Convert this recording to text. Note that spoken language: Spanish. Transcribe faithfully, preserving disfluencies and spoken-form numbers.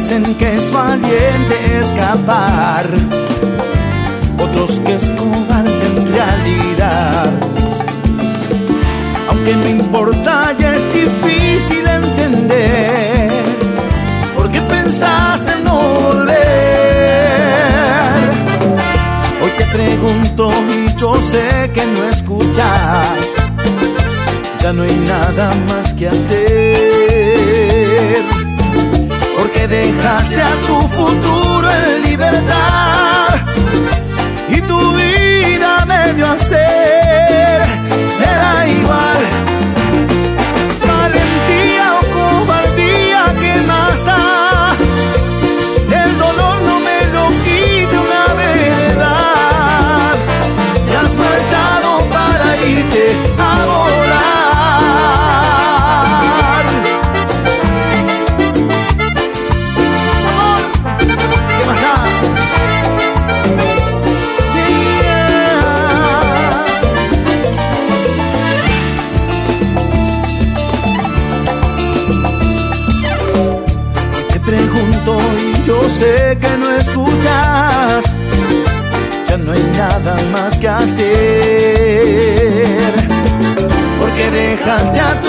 dicen que es valiente escapar, otros que es cobarde en realidad. Aunque me importa, ya es difícil entender por qué pensaste en no volver. Hoy te pregunto y yo sé que no escuchas. Ya no hay nada más que hacer, porque dejaste a tu futuro en libertad y tu vida me dio a ser. Me da igual, valentía o cobardía, ¿qué más da? El dolor no me lo quita una verdad. Te has marchado para irte a volar. Y yo sé que no escuchas. Ya no hay nada más que hacer, porque dejaste a tu